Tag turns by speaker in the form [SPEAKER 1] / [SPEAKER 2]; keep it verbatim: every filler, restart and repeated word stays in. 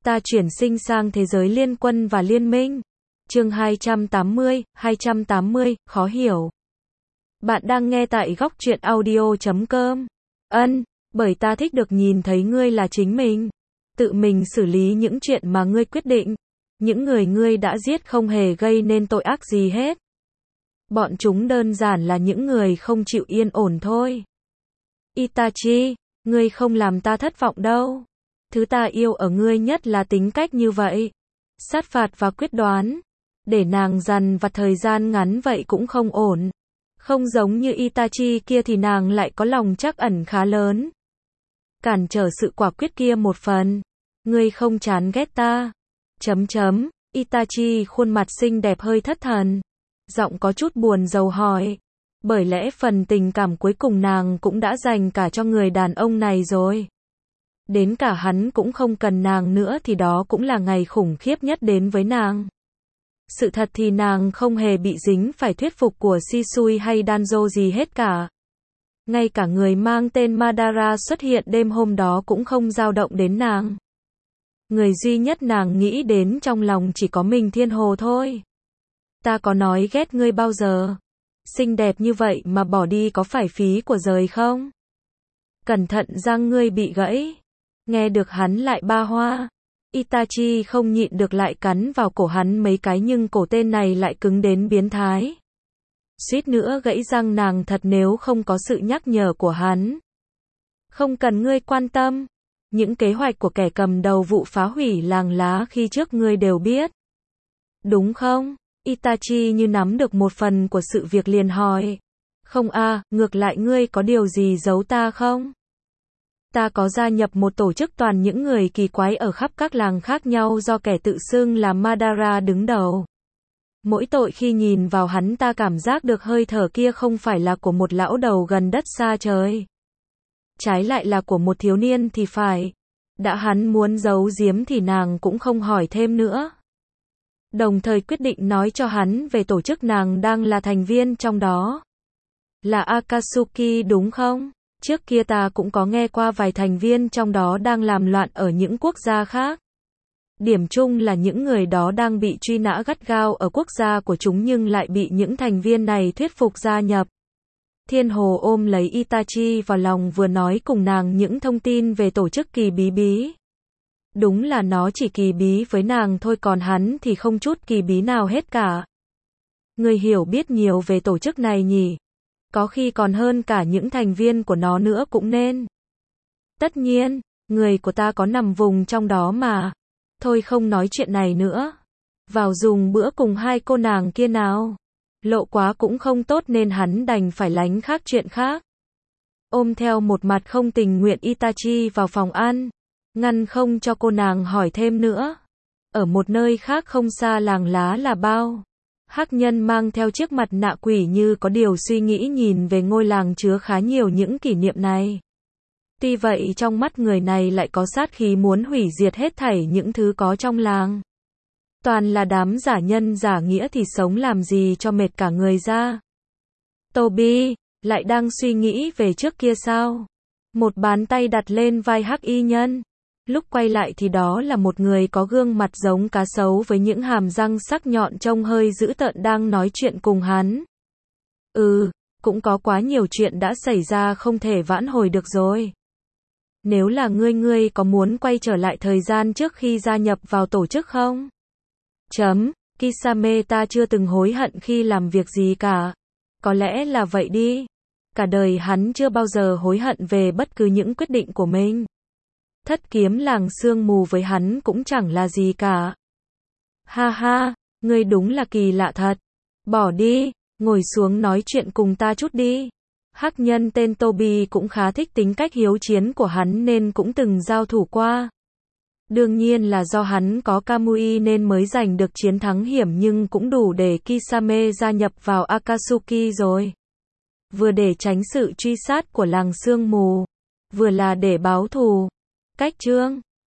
[SPEAKER 1] Ta chuyển sinh sang thế giới liên quân và liên minh. Chương hai trăm tám mươi, hai trăm tám mươi, khó hiểu. Bạn đang nghe tại góc truyện audio chấm com. Ân, bởi ta thích được nhìn thấy ngươi là chính mình. Tự mình xử lý những chuyện mà ngươi quyết định. Những người ngươi đã giết không hề gây nên tội ác gì hết. Bọn chúng đơn giản là những người không chịu yên ổn thôi. Itachi, ngươi không làm ta thất vọng đâu. Thứ ta yêu ở ngươi nhất là tính cách như vậy. Sát phạt và quyết đoán. Để nàng dằn vặt thời gian ngắn vậy cũng không ổn. Không giống như Itachi kia thì nàng lại có lòng trắc ẩn khá lớn. Cản trở sự quả quyết kia một phần. Ngươi không chán ghét ta. Chấm chấm, Itachi khuôn mặt xinh đẹp hơi thất thần. Giọng có chút buồn rầu hỏi. Bởi lẽ phần tình cảm cuối cùng nàng cũng đã dành cả cho người đàn ông này rồi. Đến cả hắn cũng không cần nàng nữa thì đó cũng là ngày khủng khiếp nhất đến với nàng. Sự thật thì nàng không hề bị dính phải thuyết phục của Shisui hay Danzo gì hết cả. Ngay cả người mang tên Madara xuất hiện đêm hôm đó cũng không dao động đến nàng. Người duy nhất nàng nghĩ đến trong lòng chỉ có mình Thiên Hồ thôi. Ta có nói ghét ngươi bao giờ? Xinh đẹp như vậy mà bỏ đi có phải phí của trời không? Cẩn thận răng ngươi bị gãy. Nghe được hắn lại ba hoa. Itachi không nhịn được lại cắn vào cổ hắn mấy cái nhưng cổ tên này lại cứng đến biến thái. Suýt nữa gãy răng nàng thật nếu không có sự nhắc nhở của hắn. Không cần ngươi quan tâm. Những kế hoạch của kẻ cầm đầu vụ phá hủy làng lá khi trước ngươi đều biết. Đúng không? Itachi như nắm được một phần của sự việc liền hỏi. Không a, à, ngược lại ngươi có điều gì giấu ta không? Ta có gia nhập một tổ chức toàn những người kỳ quái ở khắp các làng khác nhau do kẻ tự xưng là Madara đứng đầu. Mỗi tội khi nhìn vào hắn ta cảm giác được hơi thở kia không phải là của một lão đầu gần đất xa trời. Trái lại là của một thiếu niên thì phải. Đã hắn muốn giấu giếm thì nàng cũng không hỏi thêm nữa. Đồng thời quyết định nói cho hắn về tổ chức nàng đang là thành viên trong đó. Là Akatsuki đúng không? Trước kia ta cũng có nghe qua vài thành viên trong đó đang làm loạn ở những quốc gia khác. Điểm chung là những người đó đang bị truy nã gắt gao ở quốc gia của chúng nhưng lại bị những thành viên này thuyết phục gia nhập. Thiên Hồ ôm lấy Itachi vào lòng vừa nói cùng nàng những thông tin về tổ chức kỳ bí bí. Đúng là nó chỉ kỳ bí với nàng thôi còn hắn thì không chút kỳ bí nào hết cả. Người hiểu biết nhiều về tổ chức này nhỉ? Có khi còn hơn cả những thành viên của nó nữa cũng nên. Tất nhiên, người của ta có nằm vùng trong đó mà. Thôi không nói chuyện này nữa. Vào dùng bữa cùng hai cô nàng kia nào. Lộ quá cũng không tốt nên hắn đành phải lánh khác chuyện khác. Ôm theo một mặt không tình nguyện Itachi vào phòng ăn. Ngăn không cho cô nàng hỏi thêm nữa. Ở một nơi khác không xa làng lá là bao. Hắc nhân mang theo chiếc mặt nạ quỷ như có điều suy nghĩ nhìn về ngôi làng chứa khá nhiều những kỷ niệm này. Tuy vậy trong mắt người này lại có sát khí muốn hủy diệt hết thảy những thứ có trong làng. Toàn là đám giả nhân giả nghĩa thì sống làm gì cho mệt cả người ra. Toby, lại đang suy nghĩ về trước kia sao? Một bàn tay đặt lên vai hắc y nhân. Lúc quay lại thì đó là một người có gương mặt giống cá sấu với những hàm răng sắc nhọn trông hơi dữ tợn đang nói chuyện cùng hắn. Ừ, cũng có quá nhiều chuyện đã xảy ra không thể vãn hồi được rồi. Nếu là ngươi ngươi có muốn quay trở lại thời gian trước khi gia nhập vào tổ chức không? Chấm, Kisame ta chưa từng hối hận khi làm việc gì cả. Có lẽ là vậy đi. Cả đời hắn chưa bao giờ hối hận về bất cứ những quyết định của mình. Thất kiếm làng sương mù với hắn cũng chẳng là gì cả. Ha ha, ngươi đúng là kỳ lạ thật. Bỏ đi, ngồi xuống nói chuyện cùng ta chút đi. Hắc nhân tên Toby cũng khá thích tính cách hiếu chiến của hắn nên cũng từng giao thủ qua. Đương nhiên là do hắn có Kamui nên mới giành được chiến thắng hiểm nhưng cũng đủ để Kisame gia nhập vào Akatsuki rồi. Vừa để tránh sự truy sát của làng sương mù, vừa là để báo thù. Cách chương